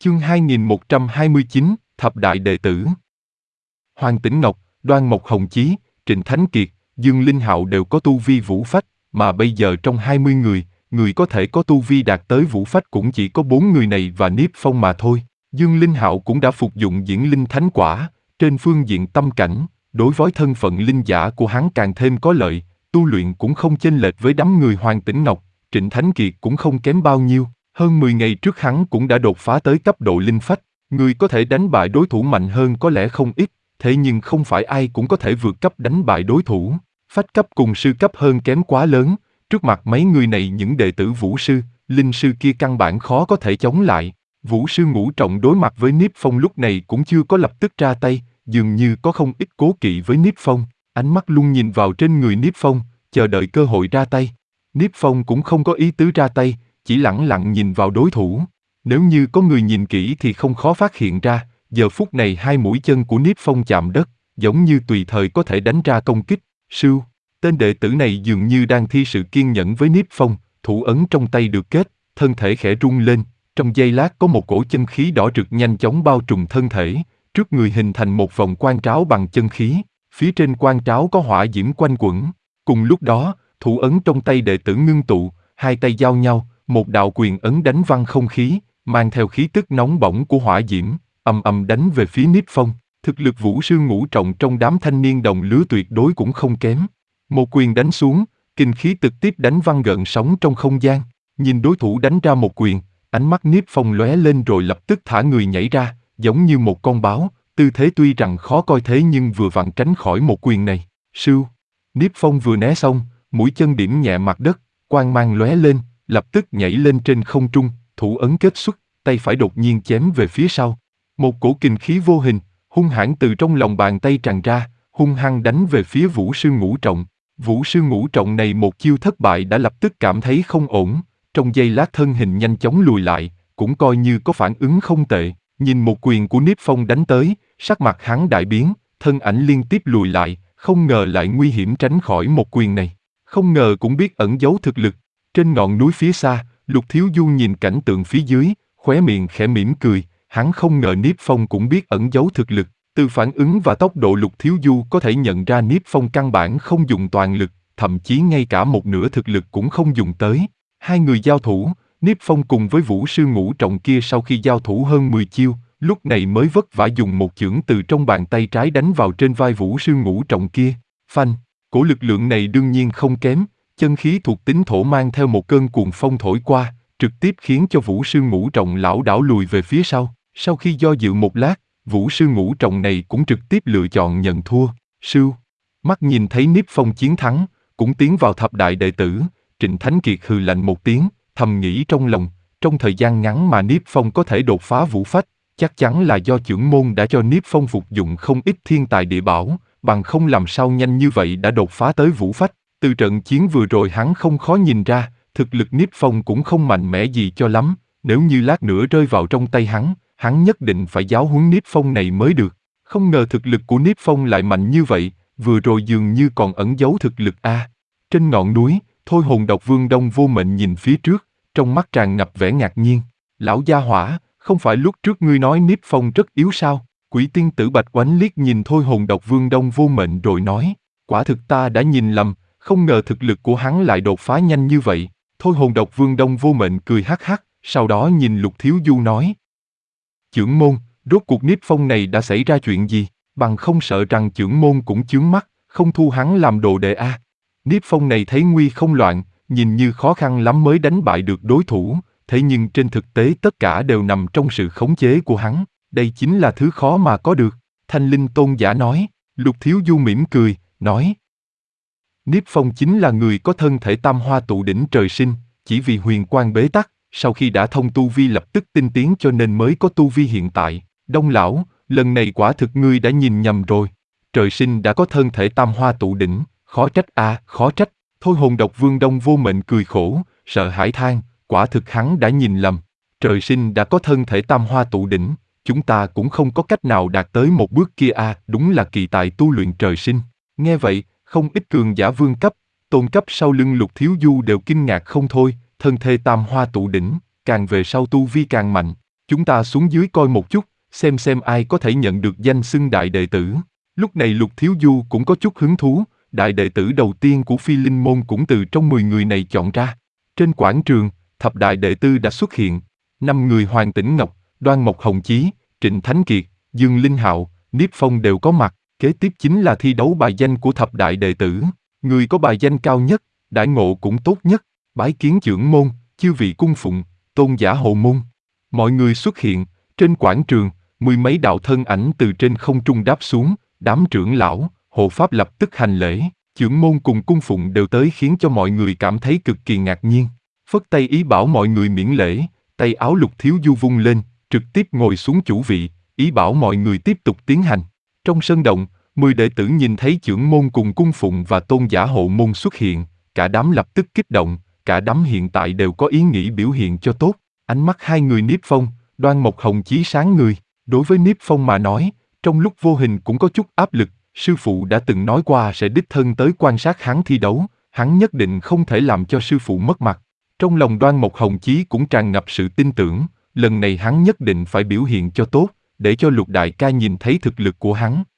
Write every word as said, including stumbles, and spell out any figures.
Chương hai nghìn một trăm hai mươi chín, Thập Đại Đệ Tử. Hoàng Tĩnh Ngọc, Đoan Mộc Hồng Chí, Trịnh Thánh Kiệt, Dương Linh Hạo đều có tu vi vũ phách, mà bây giờ trong hai mươi người, người có thể có tu vi đạt tới vũ phách cũng chỉ có bốn người này và Niếp Phong mà thôi. Dương Linh Hạo cũng đã phục dụng diễn linh thánh quả, trên phương diện tâm cảnh, đối với thân phận linh giả của hắn càng thêm có lợi, tu luyện cũng không chênh lệch với đám người Hoàng Tĩnh Ngọc, Trịnh Thánh Kiệt cũng không kém bao nhiêu. Hơn mười ngày trước hắn cũng đã đột phá tới cấp độ linh phách, người có thể đánh bại đối thủ mạnh hơn có lẽ không ít, thế nhưng không phải ai cũng có thể vượt cấp đánh bại đối thủ. Phách cấp cùng sư cấp hơn kém quá lớn, trước mặt mấy người này những đệ tử vũ sư, linh sư kia căn bản khó có thể chống lại. Vũ sư Ngũ Trọng đối mặt với Niếp Phong lúc này cũng chưa có lập tức ra tay, dường như có không ít cố kỵ với Niếp Phong, ánh mắt luôn nhìn vào trên người Niếp Phong, chờ đợi cơ hội ra tay. Niếp Phong cũng không có ý tứ ra tay, chỉ lẳng lặng nhìn vào đối thủ. Nếu như có người nhìn kỹ thì không khó phát hiện ra, giờ phút này hai mũi chân của Niếp Phong chạm đất, giống như tùy thời có thể đánh ra công kích. Sưu, tên đệ tử này dường như đang thi sự kiên nhẫn với Niếp Phong, thủ ấn trong tay được kết, thân thể khẽ rung lên, trong giây lát có một cổ chân khí đỏ rực nhanh chóng bao trùm thân thể, trước người hình thành một vòng quang tráo bằng chân khí, phía trên quang tráo có hỏa diễm quanh quẩn. Cùng lúc đó, thủ ấn trong tay đệ tử ngưng tụ, hai tay giao nhau, một đạo quyền ấn đánh văng không khí, mang theo khí tức nóng bỏng của hỏa diễm, ầm ầm đánh về phía Niếp Phong. Thực lực vũ sư Ngũ Trọng trong đám thanh niên đồng lứa tuyệt đối cũng không kém. Một quyền đánh xuống, kinh khí trực tiếp đánh văng gợn sóng trong không gian. Nhìn đối thủ đánh ra một quyền, ánh mắt Niếp Phong lóe lên rồi lập tức thả người nhảy ra, giống như một con báo, tư thế tuy rằng khó coi thế nhưng vừa vặn tránh khỏi một quyền này. Sưu, Niếp Phong vừa né xong, mũi chân điểm nhẹ mặt đất, quang mang lóe lên, lập tức nhảy lên trên không trung, thủ ấn kết xuất, tay phải đột nhiên chém về phía sau. Một cổ kình khí vô hình, hung hãn từ trong lòng bàn tay tràn ra, hung hăng đánh về phía Vũ sư Ngũ Trọng. Vũ sư Ngũ Trọng này một chiêu thất bại đã lập tức cảm thấy không ổn, trong giây lát thân hình nhanh chóng lùi lại, cũng coi như có phản ứng không tệ. Nhìn một quyền của Niếp Phong đánh tới, sắc mặt hắn đại biến, thân ảnh liên tiếp lùi lại, không ngờ lại nguy hiểm tránh khỏi một quyền này. Không ngờ cũng biết ẩn giấu thực lực. Trên ngọn núi phía xa, Lục Thiếu Du nhìn cảnh tượng phía dưới, khóe miệng khẽ mỉm cười, hắn không ngờ Niếp Phong cũng biết ẩn giấu thực lực. Từ phản ứng và tốc độ Lục Thiếu Du có thể nhận ra Niếp Phong căn bản không dùng toàn lực, thậm chí ngay cả một nửa thực lực cũng không dùng tới. Hai người giao thủ, Niếp Phong cùng với Vũ sư Ngũ Trọng kia sau khi giao thủ hơn mười chiêu, lúc này mới vất vả dùng một chưởng từ trong bàn tay trái đánh vào trên vai Vũ sư Ngũ Trọng kia. Phanh, cổ lực lượng này đương nhiên không kém, chân khí thuộc tính thổ mang theo một cơn cuồng phong thổi qua, trực tiếp khiến cho Vũ sư Ngũ Trọng lảo đảo lùi về phía sau. Sau khi do dự một lát, Vũ sư Ngũ Trọng này cũng trực tiếp lựa chọn nhận thua. Sưu, mắt nhìn thấy Niếp Phong chiến thắng, cũng tiến vào thập đại đệ tử, Trịnh Thánh Kiệt hừ lạnh một tiếng, thầm nghĩ trong lòng, trong thời gian ngắn mà Niếp Phong có thể đột phá vũ phách, chắc chắn là do chưởng môn đã cho Niếp Phong phục dụng không ít thiên tài địa bảo, bằng không làm sao nhanh như vậy đã đột phá tới vũ phách. Từ trận chiến vừa rồi hắn không khó nhìn ra, thực lực Niếp Phong cũng không mạnh mẽ gì cho lắm, nếu như lát nữa rơi vào trong tay hắn, hắn nhất định phải giáo huấn Niếp Phong này mới được. Không ngờ thực lực của Niếp Phong lại mạnh như vậy, vừa rồi dường như còn ẩn giấu thực lực a. À, trên ngọn núi, Thôi Hồn Độc Vương Đông Vô Mệnh nhìn phía trước, trong mắt tràn ngập vẻ ngạc nhiên. Lão gia hỏa, không phải lúc trước ngươi nói Niếp Phong rất yếu sao? Quỷ tiên tử Bạch Oánh liếc nhìn Thôi Hồn Độc Vương Đông Vô Mệnh rồi nói, quả thực ta đã nhìn lầm, không ngờ thực lực của hắn lại đột phá nhanh như vậy. Thôi Hồn Độc Vương Đông Vô Mệnh cười hắc hắc, sau đó nhìn Lục Thiếu Du nói, chưởng môn, rốt cuộc Niếp Phong này đã xảy ra chuyện gì, bằng không sợ rằng chưởng môn cũng chướng mắt, không thu hắn làm đồ đệ a. À. Niếp Phong này thấy nguy không loạn, nhìn như khó khăn lắm mới đánh bại được đối thủ, thế nhưng trên thực tế tất cả đều nằm trong sự khống chế của hắn, đây chính là thứ khó mà có được. Thanh Linh Tôn giả nói. Lục Thiếu Du mỉm cười, nói, Niếp Phong chính là người có thân thể tam hoa tụ đỉnh trời sinh, chỉ vì huyền quang bế tắc, sau khi đã thông tu vi lập tức tinh tiến cho nên mới có tu vi hiện tại. Đông lão, lần này quả thực ngươi đã nhìn nhầm rồi. Trời sinh đã có thân thể tam hoa tụ đỉnh, khó trách a, à, khó trách. Thôi Hồn Độc Vương Đông Vô Mệnh cười khổ, sợ hãi than, quả thực hắn đã nhìn lầm. Trời sinh đã có thân thể tam hoa tụ đỉnh, chúng ta cũng không có cách nào đạt tới một bước kia a, à, đúng là kỳ tài tu luyện trời sinh. Nghe vậy, không ít cường giả vương cấp, tôn cấp sau lưng Lục Thiếu Du đều kinh ngạc không thôi, thân thể tam hoa tụ đỉnh, càng về sau tu vi càng mạnh. chúng ta xuống dưới coi một chút, xem xem ai có thể nhận được danh xưng đại đệ tử. Lúc này Lục Thiếu Du cũng có chút hứng thú, đại đệ tử đầu tiên của Phi Linh Môn cũng từ trong mười người này chọn ra. Trên quảng trường, thập đại đệ tử đã xuất hiện. Năm người Hoàng Tĩnh Ngọc, Đoan Mộc Hồng Chí, Trịnh Thánh Kiệt, Dương Linh Hạo, Niếp Phong đều có mặt. Kế tiếp chính là thi đấu bài danh của thập đại đệ tử. Người có bài danh cao nhất, đãi ngộ cũng tốt nhất. Bái kiến trưởng môn, chư vị cung phụng, tôn giả hộ môn. Mọi người xuất hiện, trên quảng trường, mười mấy đạo thân ảnh từ trên không trung đáp xuống, đám trưởng lão, hộ pháp lập tức hành lễ. Trưởng môn cùng cung phụng đều tới khiến cho mọi người cảm thấy cực kỳ ngạc nhiên. Phất tay ý bảo mọi người miễn lễ, tay áo Lục Thiếu Du vung lên, trực tiếp ngồi xuống chủ vị, ý bảo mọi người tiếp tục tiến hành. Trong sân động, mười đệ tử nhìn thấy trưởng môn cùng cung phụng và tôn giả hộ môn xuất hiện, cả đám lập tức kích động, cả đám hiện tại đều có ý nghĩ biểu hiện cho tốt. Ánh mắt hai người Niếp Phong, Đoan Mộc Hồng Chí sáng người. Đối với Niếp Phong mà nói, trong lúc vô hình cũng có chút áp lực, sư phụ đã từng nói qua sẽ đích thân tới quan sát hắn thi đấu, hắn nhất định không thể làm cho sư phụ mất mặt. Trong lòng Đoan Mộc Hồng Chí cũng tràn ngập sự tin tưởng, lần này hắn nhất định phải biểu hiện cho tốt, để cho Lục đại ca nhìn thấy thực lực của hắn.